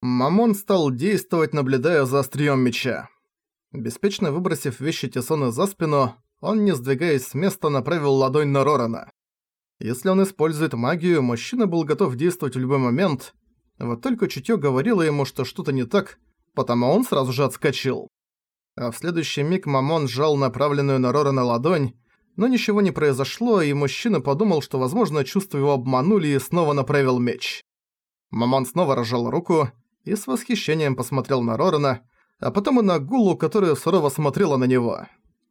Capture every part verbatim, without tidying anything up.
Мамон стал действовать, наблюдая за острием меча. Беспечно выбросив вещи Тесоны за спину, он, не сдвигаясь с места, направил ладонь на Рорана. Если он использует магию, мужчина был готов действовать в любой момент, вот только чутьё говорило ему, что что-то не так, потому он сразу же отскочил. А в следующий миг Мамон сжал направленную на Рорана ладонь, но ничего не произошло, и мужчина подумал, что, возможно, чувства его обманули, и снова направил меч. Мамон снова разжал руку и с восхищением посмотрел на Рорана, а потом и на Гулу, которая сурово смотрела на него.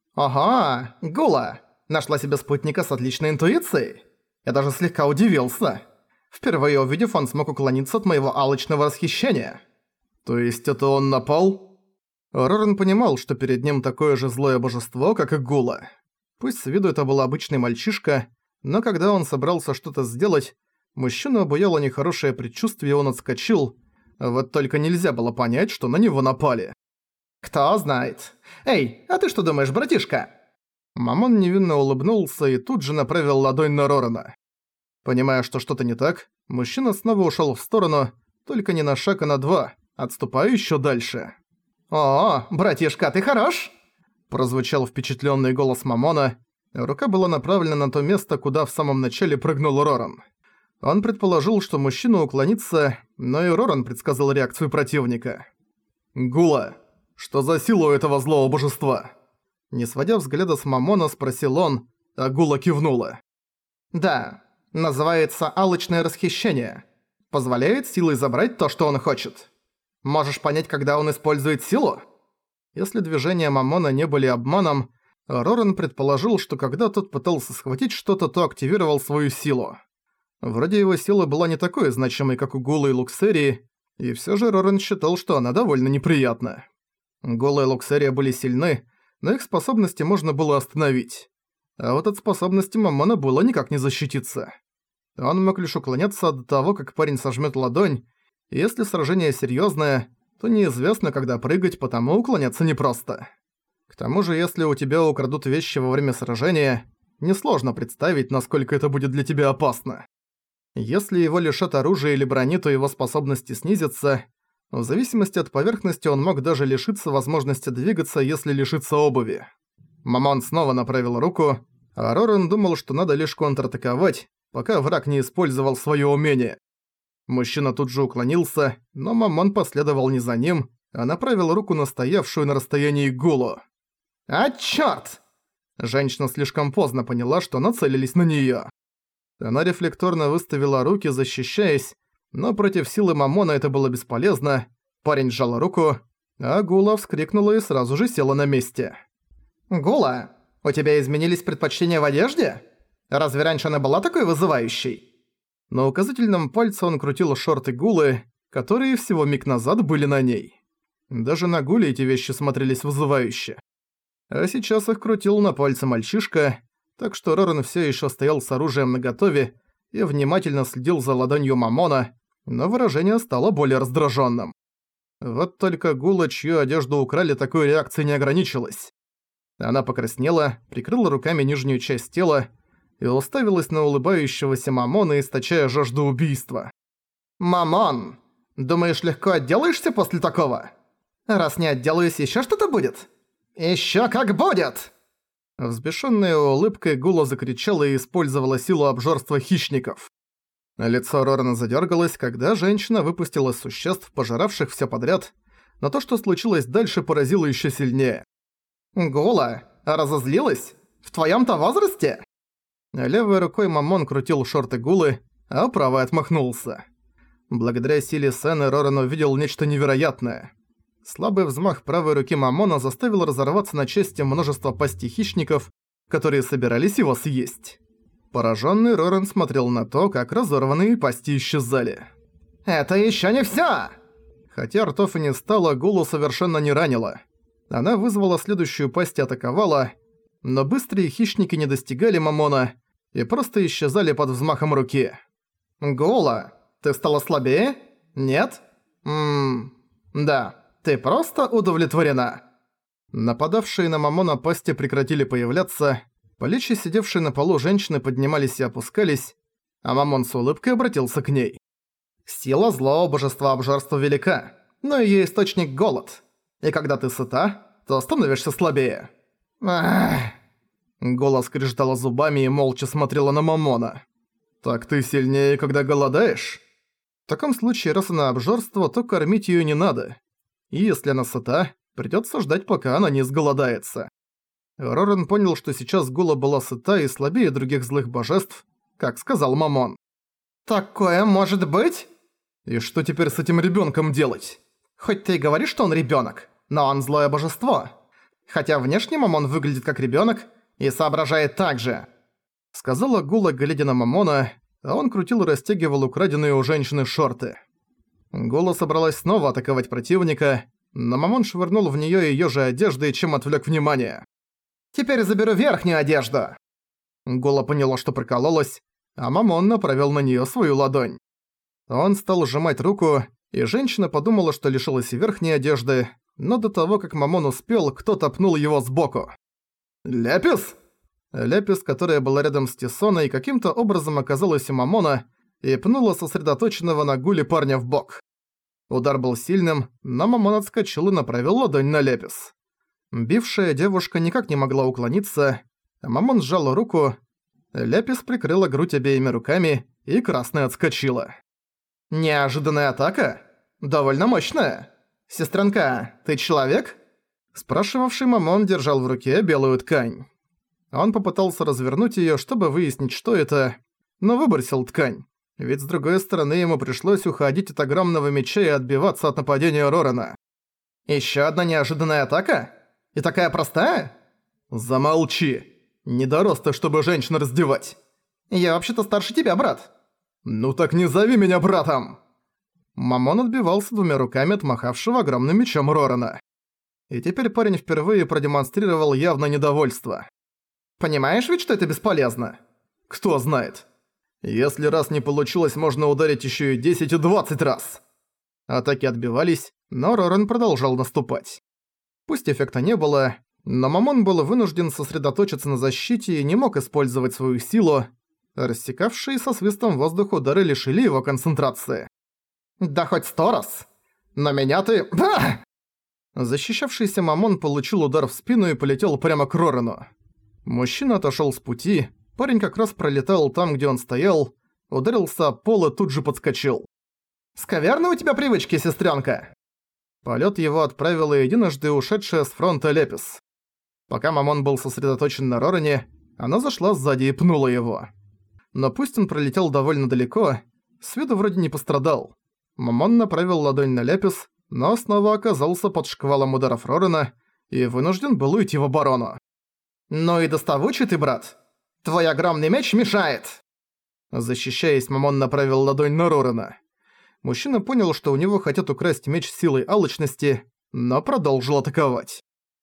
«Ага, Гула! Нашла себе спутника с отличной интуицией? Я даже слегка удивился. Впервые увидев, он смог уклониться от моего алчного восхищения». «То есть это он напал?» Роран понимал, что перед ним такое же злое божество, как и Гула. Пусть с виду это был обычный мальчишка, но когда он собрался что-то сделать, мужчину обуяло нехорошее предчувствие, и он отскочил. Вот только нельзя было понять, что на него напали. «Кто знает. Эй, а ты что думаешь, братишка?» Мамон невинно улыбнулся и тут же направил ладонь на Рорана. Понимая, что что-то не так, мужчина снова ушёл в сторону, только не на шаг, а на два, отступая ещё дальше. «О, братишка, ты хорош!» Прозвучал впечатлённый голос Мамона. Рука была направлена на то место, куда в самом начале прыгнул Роран. Он предположил, что мужчина уклонится, но и Роран предсказал реакцию противника. «Гула, что за сила у этого злого божества?» Не сводя взгляда с Мамона, спросил он, а Гула кивнула. «Да, называется алчное расхищение. Позволяет силой забрать то, что он хочет. Можешь понять, когда он использует силу?» Если движения Мамона не были обманом, Роран предположил, что когда тот пытался схватить что-то, то активировал свою силу. Вроде его сила была не такой значимой, как у Гулы и Луксерии, и всё же Роран считал, что она довольно неприятна. Гула и Луксерия были сильны, но их способности можно было остановить. А вот от способности Мамона было никак не защититься. Он мог лишь уклоняться от того, как парень сожмёт ладонь, и если сражение серьёзное, то неизвестно, когда прыгать, потому уклоняться непросто. К тому же, если у тебя украдут вещи во время сражения, несложно представить, насколько это будет для тебя опасно. Если его лишат оружия или брони, то его способности снизятся. В зависимости от поверхности он мог даже лишиться возможности двигаться, если лишится обуви. Мамон снова направил руку, а Роран думал, что надо лишь контратаковать, пока враг не использовал своё умение. Мужчина тут же уклонился, но Мамон последовал не за ним, а направил руку на стоявшую на расстоянии Гулу. «А чёрт!» Женщина слишком поздно поняла, что нацелились на неё. Она рефлекторно выставила руки, защищаясь, но против силы Мамона это было бесполезно. Парень сжал руку, а Гула вскрикнула и сразу же села на месте. «Гула, у тебя изменились предпочтения в одежде? Разве раньше она была такой вызывающей?» На указательном пальце он крутил шорты Гулы, которые всего миг назад были на ней. Даже на Гуле эти вещи смотрелись вызывающе. А сейчас их крутил на пальце мальчишка, так что Роран всё ещё стоял с оружием наготове и внимательно следил за ладонью Мамона, но выражение стало более раздражённым. Вот только Гула, чью одежду украли, такой реакцией не ограничилась. Она покраснела, прикрыла руками нижнюю часть тела и уставилась на улыбающегося Мамона, источая жажду убийства. «Мамон, думаешь, легко отделаешься после такого? Раз не отделаюсь, ещё что-то будет? Ещё как будет!» Взбешённая улыбкой Гула закричала и использовала силу обжорства хищников. Лицо Рорана задёргалось, когда женщина выпустила существ, пожиравших всё подряд, но то, что случилось дальше, поразило ещё сильнее. «Гула, разозлилась? В твоём-то возрасте?» Левой рукой Мамон крутил шорты Гулы, а правой отмахнулся. Благодаря силе Сены Роран увидел нечто невероятное. Слабый взмах правой руки Мамона заставил разорваться на части множество пастей хищников, которые собирались его съесть. Поражённый Роран смотрел на то, как разорванные пасти исчезали. «Это ещё не всё!» Хотя ртов и не стало, Гулу совершенно не ранило. Она вызвала следующую пасть и атаковала, но быстрые хищники не достигали Мамона и просто исчезали под взмахом руки. «Гула, ты стала слабее? Нет? Ммм, да». «Ты просто удовлетворена!» Нападавшие на Мамона пасти прекратили появляться, плечи сидевшей на полу женщины поднимались и опускались, а Мамон с улыбкой обратился к ней. Сила злого божества обжорства велика, но её источник — голод. И когда ты сыта, то становишься слабее. Ах. Голос скрежетала зубами и молча смотрела на Мамона. «Так ты сильнее, когда голодаешь?» В таком случае, раз она обжорство, то кормить её не надо. И если она сыта, придётся ждать, пока она не сголодается. Роран понял, что сейчас Гула была сыта и слабее других злых божеств, как сказал Мамон. «Такое может быть?» «И что теперь с этим ребёнком делать?» «Хоть ты и говоришь, что он ребёнок, но он злое божество. Хотя внешне Мамон выглядит как ребёнок и соображает так же», — сказала Гула, глядя на Мамона, а он крутил и растягивал украденные у женщины шорты. Гула собралась снова атаковать противника, но Мамон швырнул в неё её же одеждой, чем отвлёк внимание. «Теперь заберу верхнюю одежду!» Гула поняла, что прокололась, а Мамон направил на неё свою ладонь. Он стал сжимать руку, и женщина подумала, что лишилась верхней одежды, но до того, как Мамон успел, кто-то пнул его сбоку. «Лепис!» Лепис, которая была рядом с Тисоной, каким-то образом оказалась у Мамона и пнула сосредоточенного на Гуле парня в бок. Удар был сильным, но Мамон отскочил и направил ладонь на Лепис. Бившая девушка никак не могла уклониться, а Мамон сжал руку, Лепис прикрыла грудь обеими руками и красная отскочила. «Неожиданная атака? Довольно мощная. Сестренка, ты человек?» Спрашивавший Мамон держал в руке белую ткань. Он попытался развернуть её, чтобы выяснить, что это, но выбросил ткань, ведь с другой стороны ему пришлось уходить от огромного меча и отбиваться от нападения Рорана. «Ещё одна неожиданная атака? И такая простая?» «Замолчи! Не дорос ты, чтобы женщин раздевать!» «Я вообще-то старше тебя, брат!» «Ну так не зови меня братом!» Мамон отбивался двумя руками от махавшего огромным мечом Рорана. И теперь парень впервые продемонстрировал явное недовольство. «Понимаешь ведь, что это бесполезно?» «Кто знает. Если раз не получилось, можно ударить ещё и десять и двадцать раз!» Атаки отбивались, но Роран продолжал наступать. Пусть эффекта не было, но Мамон был вынужден сосредоточиться на защите и не мог использовать свою силу. Рассекавшие со свистом воздух удары лишили его концентрации. «Да хоть сто раз! Но меня ты...» «Да!» Защищавшийся Мамон получил удар в спину и полетел прямо к Рорану. Мужчина отошёл с пути, парень как раз пролетал там, где он стоял, ударился об пол и тут же подскочил. «Скверны у тебя привычки, сестрёнка!» Полёт его отправила единожды ушедшая с фронта Лепис. Пока Мамон был сосредоточен на Роране, она зашла сзади и пнула его. Но пусть он пролетел довольно далеко, с виду вроде не пострадал. Мамон направил ладонь на Лепис, но снова оказался под шквалом ударов Рорана и вынужден был уйти в оборону. «Ну и доставучий ты, брат! Твой огромный меч мешает!» Защищаясь, Мамон направил ладонь на Рорана. Мужчина понял, что у него хотят украсть меч силой алчности, но продолжил атаковать.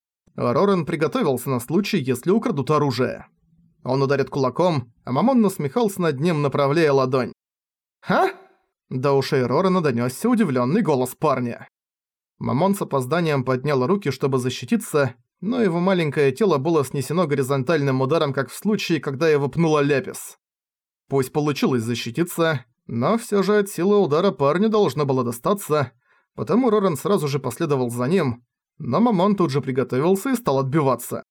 Роран приготовился на случай, если украдут оружие. Он ударит кулаком, а Мамон насмехался над ним, направляя ладонь. «Ха?» До ушей Рорана донёсся удивлённый голос парня. Мамон с опозданием поднял руки, чтобы защититься, но его маленькое тело было снесено горизонтальным ударом, как в случае, когда его пнула Лепис. Пусть получилось защититься, но всё же от силы удара парню должно было достаться, потому Роран сразу же последовал за ним, но Мамон тут же приготовился и стал отбиваться.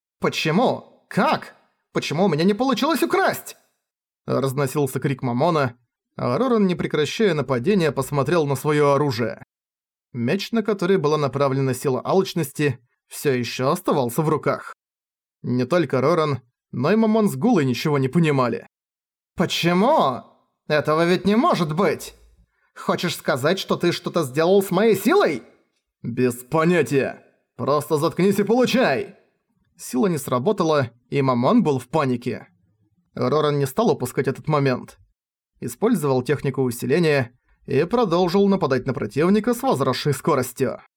«Почему? Как? Почему у меня не получилось украсть?» Разносился крик Мамона, а Роран, не прекращая нападения, посмотрел на своё оружие. Меч, на который была направлена сила алчности, всё ещё оставался в руках. Не только Роран, но и Мамон с Гулой ничего не понимали. «Почему? Этого ведь не может быть! Хочешь сказать, что ты что-то сделал с моей силой?» «Без понятия! Просто заткнись и получай!» Сила не сработала, и Мамон был в панике. Роран не стал упускать этот момент. Использовал технику усиления и продолжил нападать на противника с возросшей скоростью.